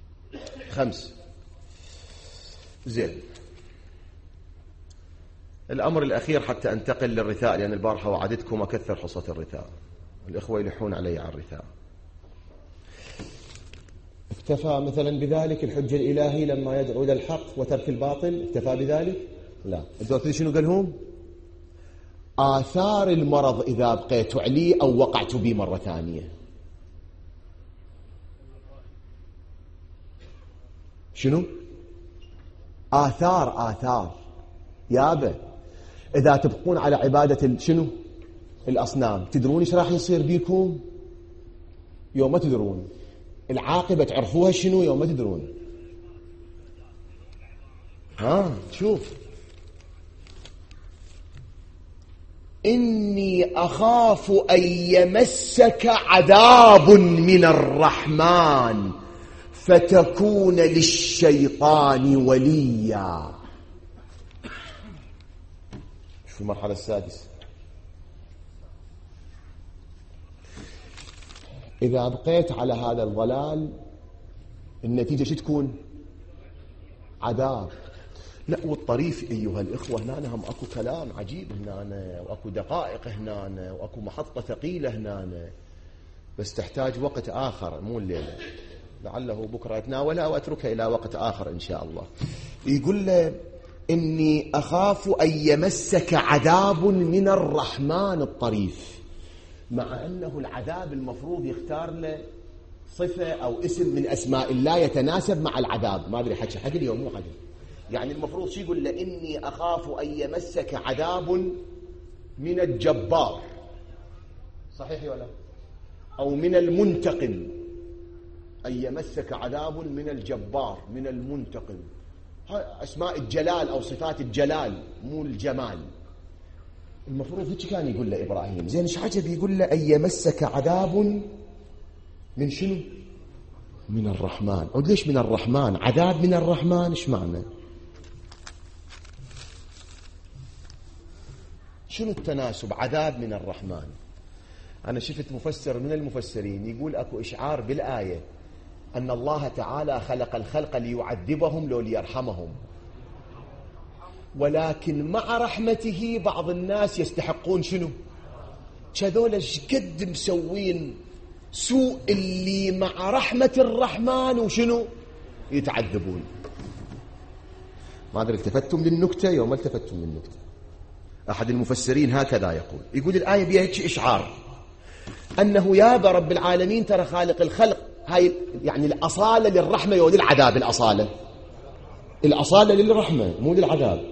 5. زين الأمر الأخير حتى أنتقل للرثاء، لأن البارحة وعدتكم أكثر حصة الرثاء، الإخوة يلحون علي على الرثاء. اكتفى مثلا بذلك الحجة الإلهي لما يدعو إلى الحق وترك الباطل؟ اكتفى بذلك؟ لا. الدكتور شنو قال هم؟ آثار المرض إذا بقيت عليه أو وقعت به مرة ثانية. شنو؟ آثار يابا. إذا تبقون على عبادة شنو؟ الأصنام، تدرون إيش راح يصير بيكم؟ يوم ما تدرون. العاقبة تعرفوها شنو؟ يوم ما تدرون. شوف، إني أخاف أن يمسك عذاب من الرحمن فتكون للشيطان وليا. شوف المرحلة السادسة. إذا بقيت على هذا الضلال النتيجة شو تكون؟ عذاب. لا، والطريف أيها الإخوة هنا هم أكو كلام عجيب هنا، وأكو دقائق هنا، وأكو محطة ثقيلة هنا، بس تحتاج وقت آخر مو الليلة، لعله بكرة أتناولها وأتركها إلى وقت آخر إن شاء الله. يقول له إني أخاف أن يمسك عذاب من الرحمن. الطريف مع أنه العذاب المفروض يختار له صفة أو اسم من أسماء الله يتناسب مع العذاب. ما أدري حكي حق اليوم مو حق، يعني المفروض شي يقول له إني أخاف أن يمسك عذاب من الجبار، صحيح ولا؟ أو من المنتقم. أن يمسك عذاب من الجبار من المنتقم، أسماء الجلال أو صفات الجلال مو الجمال. المفروض هيك كان يقول له إبراهيم. زين ايش عجب يقول له أن يمسك عذاب من شنو؟ من الرحمن. عود ليش من الرحمن؟ عذاب من الرحمن ايش معنى؟ شنو التناسب؟ عذاب من الرحمن. أنا شفت مفسر من المفسرين يقول أكو إشعار بالآية أن الله تعالى خلق الخلق ليعذبهم لو ليرحمهم، ولكن مع رحمته بعض الناس يستحقون شنو؟ كذول شقد مسوين سوء اللي مع رحمة الرحمن وشنو؟ يتعذبون. ما أدري التفتم للنكتة يوم ما التفتم للنكتة. أحد المفسرين هكذا يقول الآية بها إشعار أنه يا رب العالمين ترى خالق الخلق، هاي يعني الأصالة للرحمة وللعذاب. الأصالة للرحمة مو للعذاب.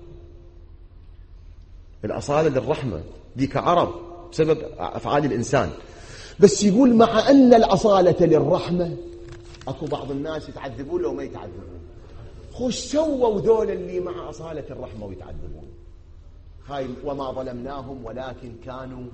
الأصالة للرحمة دي كعرب بسبب أفعال الإنسان، بس يقول مع أن الأصالة للرحمة أكو بعض الناس يتعذبون لو ما يتعذبون. خوش سووا ذول اللي مع أصالة الرحمة ويتعذبون. هاي وما ظلمناهم ولكن كانوا.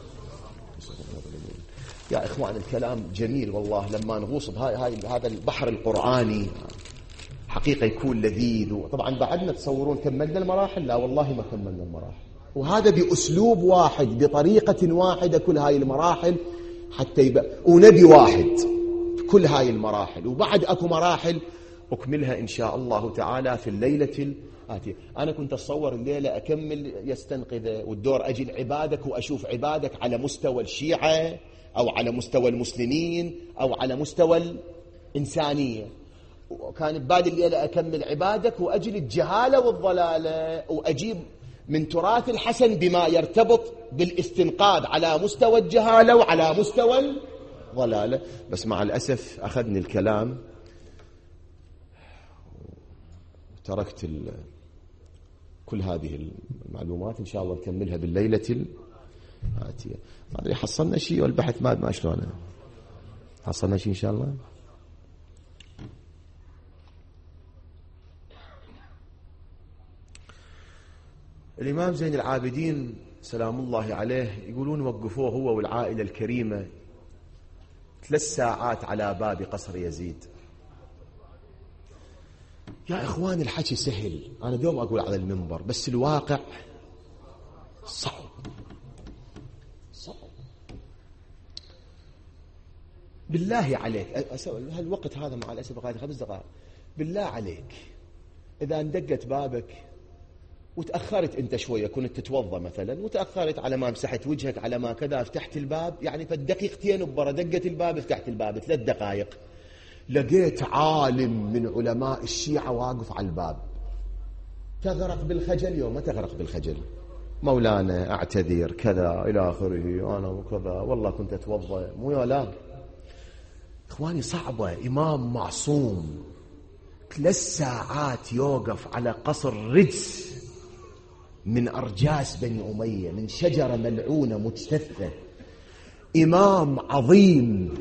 يا إخوان الكلام جميل والله، لما نغوص هذا البحر القرآني حقيقة يكون لذيذ. طبعا بعدنا تصورون كملنا المراحل؟ لا والله ما كملنا المراحل، وهذا بأسلوب واحد بطريقة واحدة كل هاي المراحل حتى يبقى ونبي واحد كل هاي المراحل. وبعد أكو مراحل أكملها إن شاء الله تعالى في الليلة الآتية. أنا كنت أتصور الليلة أكمل يستنقذ والدور أجي لعبادك وأشوف عبادك على مستوى الشيعة أو على مستوى المسلمين أو على مستوى الإنسانية، وكان ببالي الليلة أكمل عبادك وأجي للجهالة والضلالة وأجيب من تراث الحسن بما يرتبط بالاستنقاذ على مستوى الجهالة وعلى مستوى الضلالة. بس مع الأسف أخذني الكلام وتركت كل هذه المعلومات. إن شاء الله نكملها بالليلة الآتية. ما أدري حصلنا شيء والبحث ما شلونه حصلنا شيء إن شاء الله. الإمام زين العابدين سلام الله عليه يقولون وقفوه هو والعائلة الكريمة 3 ساعات على باب قصر يزيد. يا إخوان الحكي سهل، أنا دوم أقول على المنبر، بس الواقع صعب. بالله عليك هالوقت هذا مع الأسف غاية 5 دقائق. بالله عليك إذا اندقت بابك وتأخرت أنت شوية، كنت تتوضأ مثلا وتأخرت على ما مسحت وجهك على ما كذا، فتحت الباب يعني فالدقيقتين ببرا، دقت الباب فتحت الباب 3 دقائق، لقيت عالم من علماء الشيعة واقف على الباب. تغرق بالخجل يوم ما تغرق بالخجل، مولانا أعتذر كذا إلى آخره، أنا وكذا والله كنت أتوضأ، مو يا لا إخواني صعبة. إمام معصوم 3 ساعات يوقف على قصر رجس من أرجاس بني أمية، من شجرة ملعونة مجتثة. إمام عظيم،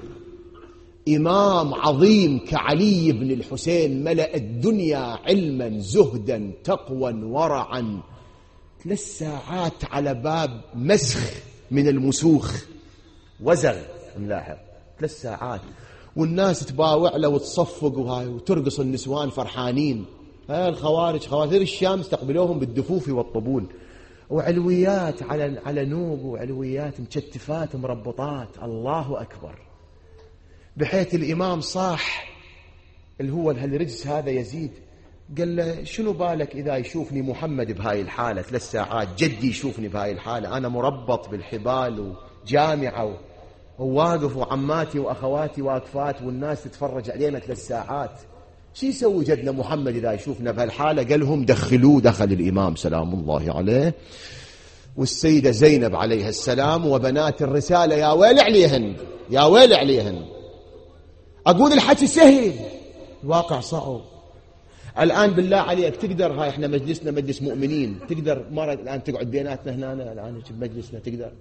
إمام عظيم كعلي بن الحسين، ملأ الدنيا علما زهدا تقوى ورعا، 3 ساعات على باب مسخ من المسوخ، وزغ ملاحظ 3 ساعات، والناس تباوع له وتصفق وترقص النسوان فرحانين. الخوارج خوارج الشام استقبلوهم بالدفوف والطبول، وعلويات على نوب، وعلويات مكتفات مربطات، الله أكبر. بحيث الإمام صاح اللي هو هالرجس هذا يزيد، قال له شنو بالك إذا يشوفني محمد بهاي الحالة 3 ساعات، جدي يشوفني بهاي الحالة، أنا مربط بالحبال وجامعة وواقف وعماتي وأخواتي واقفات والناس تتفرج علينا 3 ساعات، شو يسوي جدنا محمد إذا يشوفنا بهالحالة؟ قال لهم دخلوه. دخل الإمام سلام الله عليه والسيدة زينب عليها السلام وبنات الرسالة، يا ويل عليهن يا ويل عليهن. أقول الحكي سهل، الواقع صعب. الآن بالله عليك تقدر، هاي احنا مجلسنا مجلس مؤمنين، تقدر مرة الآن تقعد بيناتنا هنا الآن بمجلسنا؟ تقدر؟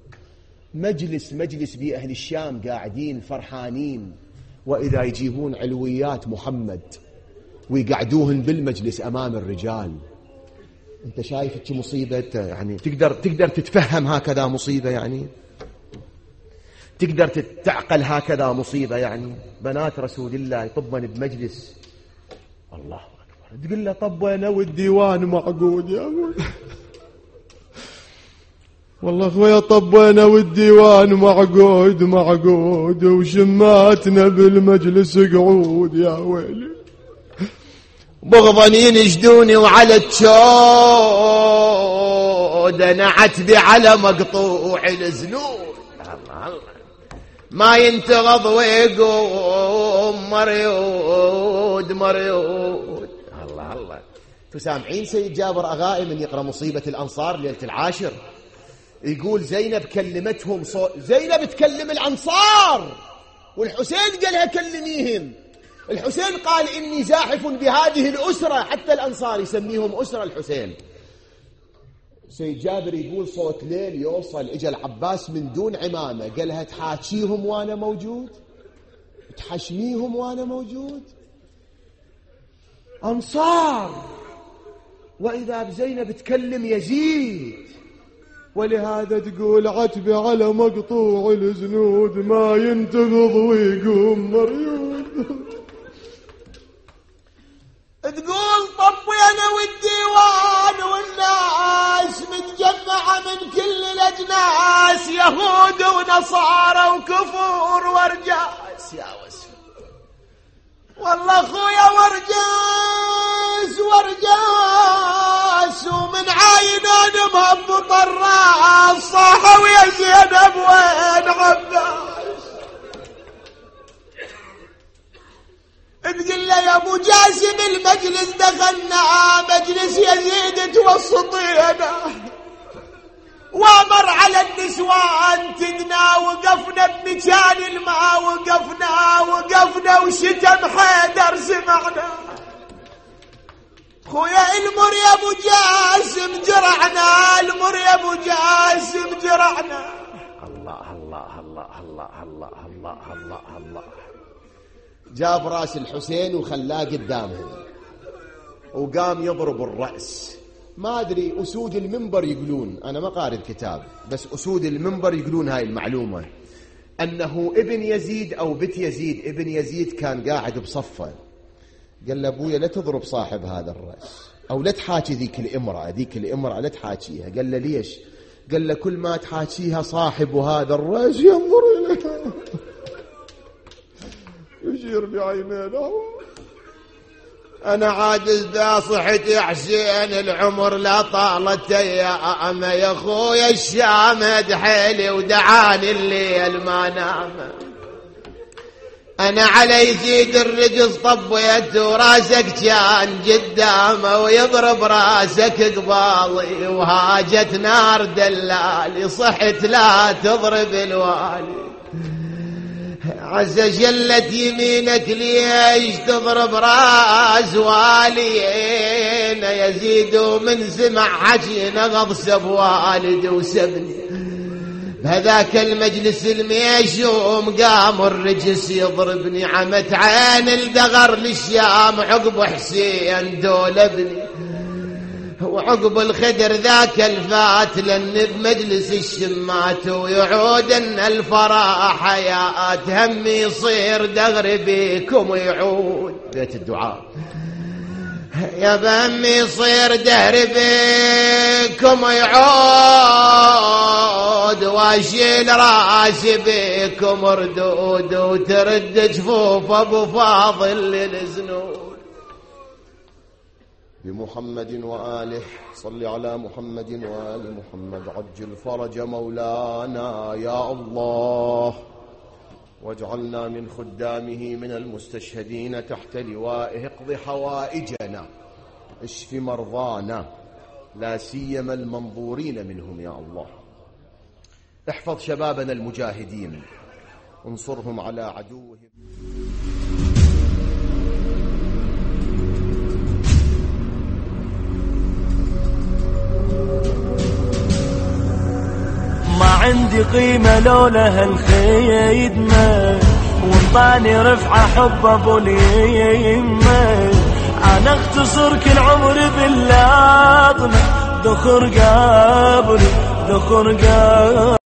مجلس بأهل الشام قاعدين فرحانين، وإذا يجيبون علويات محمد ويقعدوهن بالمجلس أمام الرجال، أنت شايف إيش مصيبة؟ يعني تقدر تتفهم هكذا مصيبة؟ يعني تقدر تعقل هكذا مصيبة؟ يعني بنات رسول الله يطبن بمجلس، الله أكبر، تقول له طب أنا والديوان معقود يا أبوي والله أخويا، طب أنا والديوان معقود وشماتنا بالمجلس قعود، يا ويلي بغضنين يجدوني وعلى التشود أنا عتبي على مقطوع الزنود، الله ما ينتغض ويقوم مريود، الله. تسامعين سيد جابر أغائي من يقرأ مصيبة الأنصار ليلة العاشر، يقول زينب كلمتهم زينب تكلم الأنصار والحسين قالها كلميهم. الحسين قال إني زاحف بهذه الأسرة، حتى الأنصار يسميهم أسرة الحسين. سيد جابر يقول صوت ليل يوصل، إجا العباس من دون عمامة قالها تحاكيهم وأنا موجود، تحشميهم وأنا موجود، أنصار. وإذا بزينب تكلم يزيد، ولهذا تقول عتبي على مقطوع الزنود ما ينتقض ويقوم مريود. تقول طب أنا والديوان والناس متجمعة من كل الأجناس، يهود ونصارى وكفور ورجاس، يا وسف والله أخويا ورجاس ومن عاينان مهبط الراس، صاحوا يا زينب وين عباس؟ تقول له يا ابو جاسم المجلس دخلنا مجلس يزيد توسطينا، وامر على النسوان تدنا، وقفنا بمكان الماء، وقفنا وشتم حيدر سمعنا، خويا المر يا ابو جاسم جرعنا، المر يا ابو جاسم جرعنا. الله الله الله الله الله الله الله الله. جاب راس الحسين وخلاه قدامهم وقام يضرب الرأس. ما أدري أسود المنبر يقولون، أنا ما قارئ الكتاب، بس أسود المنبر يقولون هاي المعلومة، أنه ابن يزيد أو بنت يزيد، ابن يزيد كان قاعد بصفه، قال له أبويا لا تضرب صاحب هذا الرأس، أو لا تحاكي ذيك الإمرأة لا تحاكيها. قال له ليش؟ قال له كل ما تحاكيها صاحب هذا الرأس ينظر إليها، يشير بعينيه، أنا عاجز بصحتي حسين العمر لا طالت أيام يا خويا الشامد حيلي ودعاني الليل ما نام. أنا علي يزيد الرجز طبيت وراسك كان قدامه ويضرب راسك قبالي وهاجت نار دلالي صحت لا تضرب الوالي. عز جلت يمينك ليش تضرب راس والينا يزيد ومن سمع حكينا غضب والد وسبني بهذاك المجلس الميشوم قام الرجس يضربني عمت عين الدغر للشام عقب حسين دول ابني وعقب الخدر ذاك الفات لن بمجلس الشمات ويعود ان الفرح حيات همي يصير دغر بيكم ويعود بيت الدعاء يا بامي يصير دهر بيكم ويعود واشيل راسي بيكم ردود وترد جفوف ابو فاضل للزنود. بمحمد وآله صل على محمد وآل محمد عجل فرج مولانا يا الله واجعلنا من خدامه من المستشهدين تحت لوائه اقض حوائجنا اشف مرضانا لا سيما المنظورين منهم يا الله. احفظ شبابنا المجاهدين انصرهم على عدوهم. ما عندي قيمة لولا هالخيدمة وانطاني رفعة حب ابو اليمة. انا اختصر كل عمري باللاطمة ذخر قبري ذخر قبري